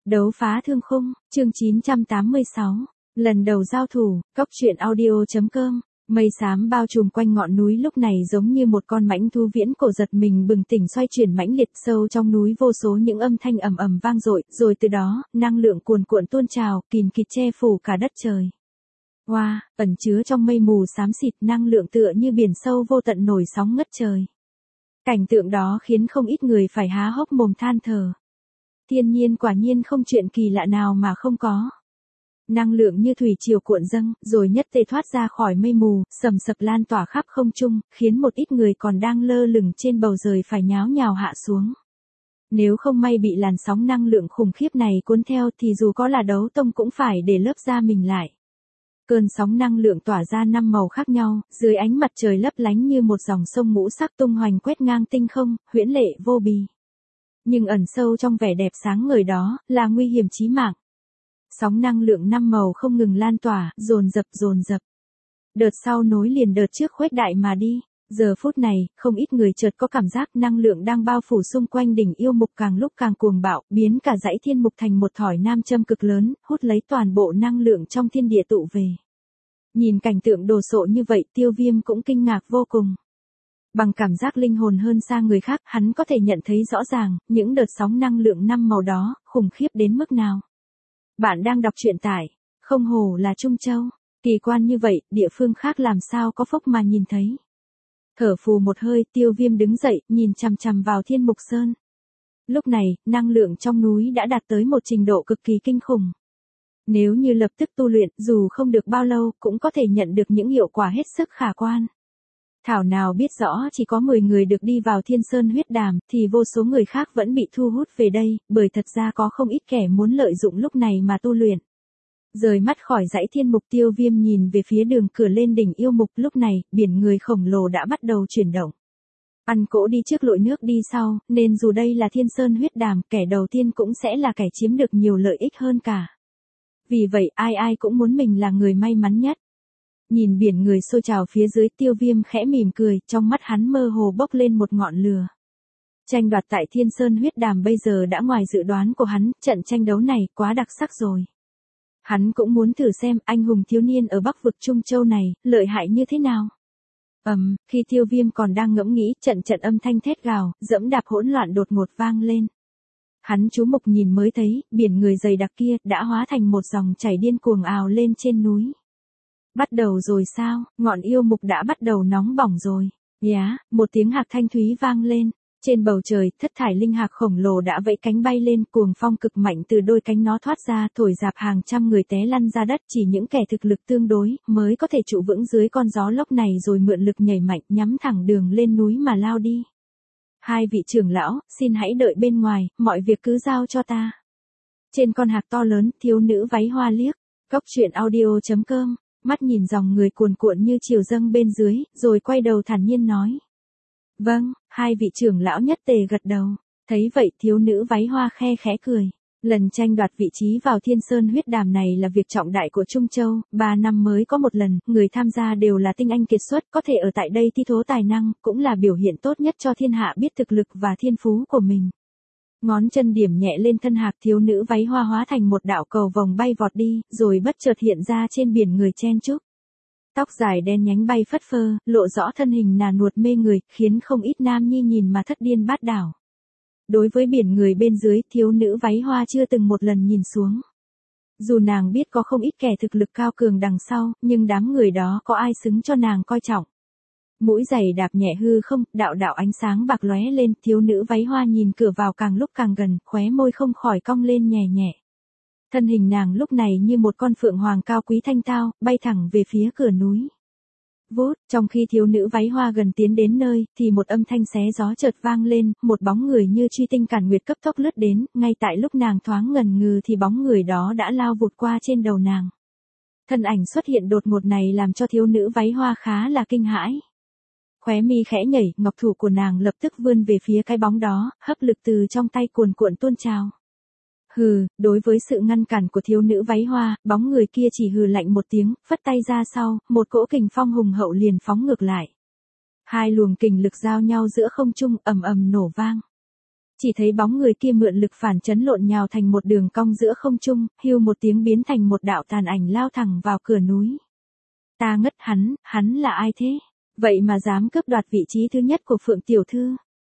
Đấu phá thương khung, chương 986. Lần đầu giao thủ, cóc truyện audio.com. Mây xám bao trùm quanh ngọn núi lúc này giống như một con mãnh thú viễn cổ giật mình bừng tỉnh xoay chuyển mãnh liệt, sâu trong núi vô số những âm thanh ầm ầm vang dội, rồi từ đó, năng lượng cuồn cuộn tuôn trào, kìn kịt che phủ cả đất trời. Hoa, ẩn chứa trong mây mù xám xịt, năng lượng tựa như biển sâu vô tận nổi sóng ngất trời. Cảnh tượng đó khiến không ít người phải há hốc mồm than thở. Thiên nhiên quả nhiên không chuyện kỳ lạ nào mà không có. Năng lượng như thủy triều cuộn dâng, rồi nhất tề thoát ra khỏi mây mù, sầm sập lan tỏa khắp không trung, khiến một ít người còn đang lơ lửng trên bầu trời phải nháo nhào hạ xuống. Nếu không may bị làn sóng năng lượng khủng khiếp này cuốn theo thì dù có là đấu tông cũng phải để lớp da mình lại. Cơn sóng năng lượng tỏa ra 5 màu khác nhau, dưới ánh mặt trời lấp lánh như một dòng sông ngũ sắc tung hoành quét ngang tinh không, huyễn lệ vô bì. Nhưng ẩn sâu trong vẻ đẹp sáng ngời đó, là nguy hiểm chí mạng. Sóng năng lượng 5 màu không ngừng lan tỏa, dồn dập. Đợt sau nối liền đợt trước khuếch đại mà đi. Giờ phút này, không ít người chợt có cảm giác năng lượng đang bao phủ xung quanh đỉnh yêu mục càng lúc càng cuồng bạo, biến cả dãy thiên mục thành một thỏi nam châm cực lớn, hút lấy toàn bộ năng lượng trong thiên địa tụ về. Nhìn cảnh tượng đồ sộ như vậy, Tiêu Viêm cũng kinh ngạc vô cùng. Bằng cảm giác linh hồn hơn xa người khác, hắn có thể nhận thấy rõ ràng, những đợt sóng năng lượng 5 màu đó, khủng khiếp đến mức nào. Bạn đang đọc truyện tại, không hổ là Trung Châu. Kỳ quan như vậy, địa phương khác làm sao có phúc mà nhìn thấy. Thở phù một hơi, Tiêu Viêm đứng dậy, nhìn chằm chằm vào Thiên Mục Sơn. Lúc này, năng lượng trong núi đã đạt tới một trình độ cực kỳ kinh khủng. Nếu như lập tức tu luyện, dù không được bao lâu, cũng có thể nhận được những hiệu quả hết sức khả quan. Thảo nào biết rõ chỉ có 10 người được đi vào Thiên Sơn huyết đàm, thì vô số người khác vẫn bị thu hút về đây, bởi thật ra có không ít kẻ muốn lợi dụng lúc này mà tu luyện. Rời mắt khỏi dãy thiên mục, Tiêu Viêm nhìn về phía đường cửa lên đỉnh yêu mục, lúc này, biển người khổng lồ đã bắt đầu chuyển động. Ăn cỗ đi trước lội nước đi sau, nên dù đây là Thiên Sơn huyết đàm, kẻ đầu tiên cũng sẽ là kẻ chiếm được nhiều lợi ích hơn cả. Vì vậy, ai cũng muốn mình là người may mắn nhất. Nhìn biển người xôi trào phía dưới, Tiêu Viêm khẽ mỉm cười, trong mắt hắn mơ hồ bốc lên một ngọn lửa. Tranh đoạt tại Thiên Sơn huyết đàm bây giờ đã ngoài dự đoán của hắn, trận tranh đấu này quá đặc sắc rồi. Hắn cũng muốn thử xem anh hùng thiếu niên ở Bắc vực Trung Châu này, lợi hại như thế nào. Khi Tiêu Viêm còn đang ngẫm nghĩ, trận âm thanh thét gào, dẫm đạp hỗn loạn đột ngột vang lên. Hắn chú mục nhìn mới thấy, biển người dày đặc kia, đã hóa thành một dòng chảy điên cuồng ào lên trên núi. Bắt đầu rồi sao, ngọn yêu mục đã bắt đầu nóng bỏng rồi. Một tiếng hạc thanh thúy vang lên. Trên bầu trời, thất thải linh hạc khổng lồ đã vẫy cánh bay lên, cuồng phong cực mạnh từ đôi cánh nó thoát ra, thổi dạp hàng trăm người té lăn ra đất, chỉ những kẻ thực lực tương đối, mới có thể trụ vững dưới con gió lốc này rồi mượn lực nhảy mạnh, nhắm thẳng đường lên núi mà lao đi. Hai vị trưởng lão, xin hãy đợi bên ngoài, mọi việc cứ giao cho ta. Trên con hạc to lớn, thiếu nữ váy hoa liếc, cóc truyện audio.com, mắt nhìn dòng người cuồn cuộn như triều dâng bên dưới, rồi quay đầu thản nhiên nói. Vâng, hai vị trưởng lão nhất tề gật đầu. Thấy vậy, thiếu nữ váy hoa khe khẽ cười. Lần tranh đoạt vị trí vào Thiên Sơn huyết đàm này là việc trọng đại của Trung Châu, 3 năm mới có một lần, người tham gia đều là tinh anh kiệt xuất, có thể ở tại đây thi thố tài năng, cũng là biểu hiện tốt nhất cho thiên hạ biết thực lực và thiên phú của mình. Ngón chân điểm nhẹ lên thân hạc, thiếu nữ váy hoa hóa thành một đạo cầu vồng bay vọt đi, rồi bất chợt hiện ra trên biển người chen chúc. Tóc dài đen nhánh bay phất phơ, lộ rõ thân hình nà nuột mê người, khiến không ít nam nhi nhìn mà thất điên bát đảo. Đối với biển người bên dưới, thiếu nữ váy hoa chưa từng một lần nhìn xuống. Dù nàng biết có không ít kẻ thực lực cao cường đằng sau, nhưng đám người đó có ai xứng cho nàng coi trọng. Mũi giày đạp nhẹ hư không, đạo ánh sáng bạc lóe lên, thiếu nữ váy hoa nhìn cửa vào càng lúc càng gần, khóe môi không khỏi cong lên nhẹ nhẹ. Thân hình nàng lúc này như một con phượng hoàng cao quý thanh tao, bay thẳng về phía cửa núi. Vút, trong khi thiếu nữ váy hoa gần tiến đến nơi, thì một âm thanh xé gió chợt vang lên, một bóng người như truy tinh càn nguyệt cấp tốc lướt đến, ngay tại lúc nàng thoáng ngần ngừ thì bóng người đó đã lao vụt qua trên đầu nàng. Thân ảnh xuất hiện đột ngột này làm cho thiếu nữ váy hoa khá là kinh hãi. Khóe mi khẽ nhảy, ngọc thủ của nàng lập tức vươn về phía cái bóng đó, hấp lực từ trong tay cuồn cuộn tuôn trào. Đối với sự ngăn cản của thiếu nữ váy hoa, bóng người kia chỉ hừ lạnh một tiếng, phất tay ra sau, một cỗ kình phong hùng hậu liền phóng ngược lại. Hai luồng kình lực giao nhau giữa không trung, ầm ầm nổ vang. Chỉ thấy bóng người kia mượn lực phản chấn lộn nhào thành một đường cong giữa không trung, hưu một tiếng biến thành một đạo tàn ảnh lao thẳng vào cửa núi. Ta ngất, hắn là ai thế? Vậy mà dám cướp đoạt vị trí thứ nhất của Phượng tiểu thư.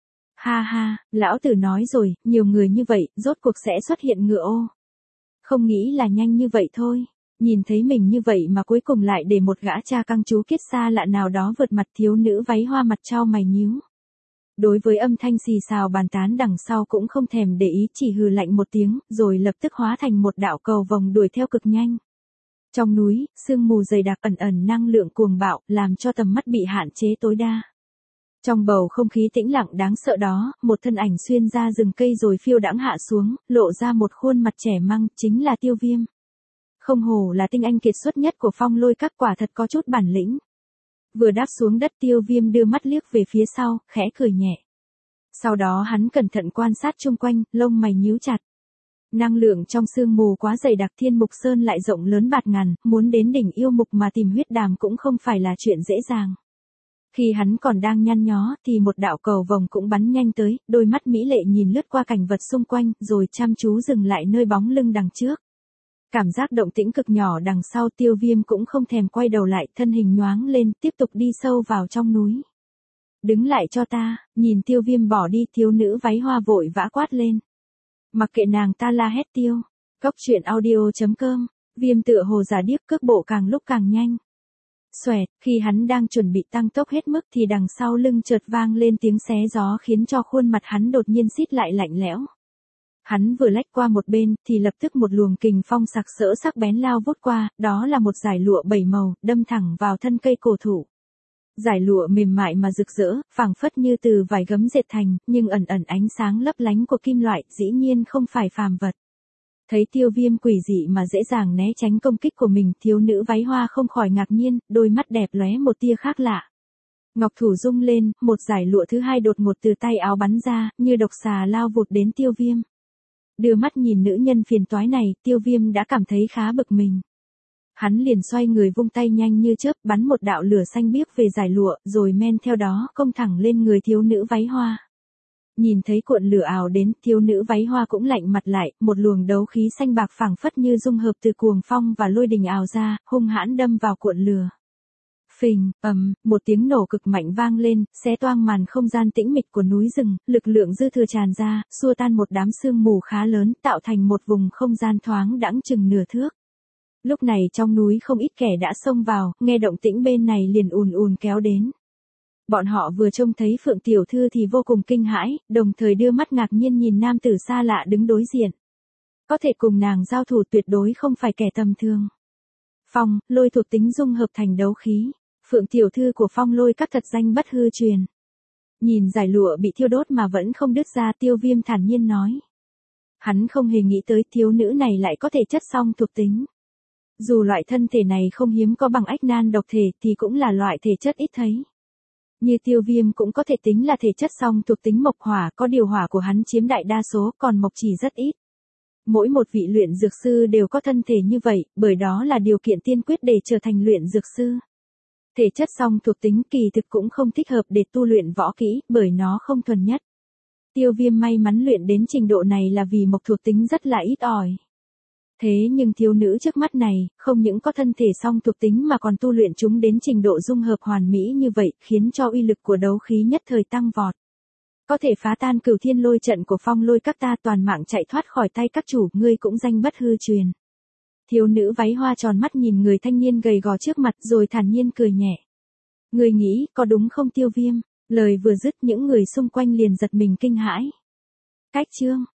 Ha ha, lão tử nói rồi, nhiều người như vậy, rốt cuộc sẽ xuất hiện ngựa ô. Không nghĩ là nhanh như vậy thôi. Nhìn thấy mình như vậy mà cuối cùng lại để một gã cha căng chú kiết xa lạ nào đó vượt mặt, thiếu nữ váy hoa mặt trao mày nhíu. Đối với âm thanh xì xào bàn tán đằng sau cũng không thèm để ý, chỉ hừ lạnh một tiếng, rồi lập tức hóa thành một đạo cầu vồng đuổi theo cực nhanh. Trong núi, sương mù dày đặc ẩn ẩn năng lượng cuồng bạo, làm cho tầm mắt bị hạn chế tối đa. Trong bầu không khí tĩnh lặng đáng sợ đó, một thân ảnh xuyên ra rừng cây rồi phiêu đãng hạ xuống, lộ ra một khuôn mặt trẻ măng, chính là Tiêu Viêm. Không hổ là tinh anh kiệt xuất nhất của Phong Lôi Các, quả thật có chút bản lĩnh. Vừa đáp xuống đất, Tiêu Viêm đưa mắt liếc về phía sau, khẽ cười nhẹ. Sau đó hắn cẩn thận quan sát chung quanh, lông mày nhíu chặt. Năng lượng trong sương mù quá dày đặc, Thiên Mục Sơn lại rộng lớn bạt ngàn, muốn đến đỉnh yêu mục mà tìm huyết đàm cũng không phải là chuyện dễ dàng. Khi hắn còn đang nhăn nhó, thì một đạo cầu vồng cũng bắn nhanh tới, đôi mắt mỹ lệ nhìn lướt qua cảnh vật xung quanh, rồi chăm chú dừng lại nơi bóng lưng đằng trước. Cảm giác động tĩnh cực nhỏ đằng sau, Tiêu Viêm cũng không thèm quay đầu lại, thân hình nhoáng lên, tiếp tục đi sâu vào trong núi. Đứng lại cho ta, nhìn Tiêu Viêm bỏ đi, thiếu nữ váy hoa vội vã quát lên. Mặc kệ nàng ta la hét tiêu. Góc truyện audio.com, Viêm tựa hồ giả điếc, cước bộ càng lúc càng nhanh. Xoẹt, khi hắn đang chuẩn bị tăng tốc hết mức thì đằng sau lưng chợt vang lên tiếng xé gió khiến cho khuôn mặt hắn đột nhiên xít lại lạnh lẽo. Hắn vừa lách qua một bên thì lập tức một luồng kình phong sặc sỡ sắc bén lao vút qua, đó là một dải lụa 7 màu, đâm thẳng vào thân cây cổ thụ. Dải lụa mềm mại mà rực rỡ, phảng phất như từ vải gấm dệt thành, nhưng ẩn ẩn ánh sáng lấp lánh của kim loại, dĩ nhiên không phải phàm vật. Thấy Tiêu Viêm quỷ dị mà dễ dàng né tránh công kích của mình, thiếu nữ váy hoa không khỏi ngạc nhiên, đôi mắt đẹp lóe một tia khác lạ. Ngọc thủ rung lên, một dải lụa thứ hai đột ngột từ tay áo bắn ra, như độc xà lao vụt đến Tiêu Viêm. Đưa mắt nhìn nữ nhân phiền toái này, Tiêu Viêm đã cảm thấy khá bực mình. Hắn liền xoay người vung tay nhanh như chớp, bắn một đạo lửa xanh biếc về dải lụa, rồi men theo đó công thẳng lên người thiếu nữ váy hoa. Nhìn thấy cuộn lửa ào đến, thiếu nữ váy hoa cũng lạnh mặt lại, một luồng đấu khí xanh bạc phảng phất như dung hợp từ cuồng phong và lôi đình ào ra, hung hãn đâm vào cuộn lửa. Phình, một tiếng nổ cực mạnh vang lên, xé toang màn không gian tĩnh mịch của núi rừng, lực lượng dư thừa tràn ra, xua tan một đám sương mù khá lớn, tạo thành một vùng không gian thoáng đãng chừng nửa thước. Lúc này trong núi không ít kẻ đã xông vào, nghe động tĩnh bên này liền ùn ùn kéo đến. Bọn họ vừa trông thấy Phượng tiểu thư thì vô cùng kinh hãi, đồng thời đưa mắt ngạc nhiên nhìn nam tử xa lạ đứng đối diện. Có thể cùng nàng giao thủ tuyệt đối không phải kẻ tầm thường. Phong, lôi thuộc tính dung hợp thành đấu khí. Phượng tiểu thư của Phong Lôi Các thật danh bất hư truyền. Nhìn dải lụa bị thiêu đốt mà vẫn không đứt ra, Tiêu Viêm thản nhiên nói. Hắn không hề nghĩ tới thiếu nữ này lại có thể chất song thuộc tính. Dù loại thân thể này không hiếm có bằng ách nan độc thể thì cũng là loại thể chất ít thấy. Như Tiêu Viêm cũng có thể tính là thể chất song thuộc tính mộc hỏa, có điều hỏa của hắn chiếm đại đa số, còn mộc chỉ rất ít. Mỗi một vị luyện dược sư đều có thân thể như vậy, bởi đó là điều kiện tiên quyết để trở thành luyện dược sư. Thể chất song thuộc tính kỳ thực cũng không thích hợp để tu luyện võ kỹ, bởi nó không thuần nhất. Tiêu Viêm may mắn luyện đến trình độ này là vì mộc thuộc tính rất là ít ỏi. Thế nhưng thiếu nữ trước mắt này, không những có thân thể song thuộc tính mà còn tu luyện chúng đến trình độ dung hợp hoàn mỹ như vậy, khiến cho uy lực của đấu khí nhất thời tăng vọt. Có thể phá tan Cửu Thiên Lôi trận của Phong Lôi Các ta, toàn mạng chạy thoát khỏi tay các chủ, ngươi cũng danh bất hư truyền. Thiếu nữ váy hoa tròn mắt nhìn người thanh niên gầy gò trước mặt rồi thản nhiên cười nhẹ. Ngươi nghĩ, có đúng không Tiêu Viêm? Lời vừa dứt những người xung quanh liền giật mình kinh hãi. Cách chương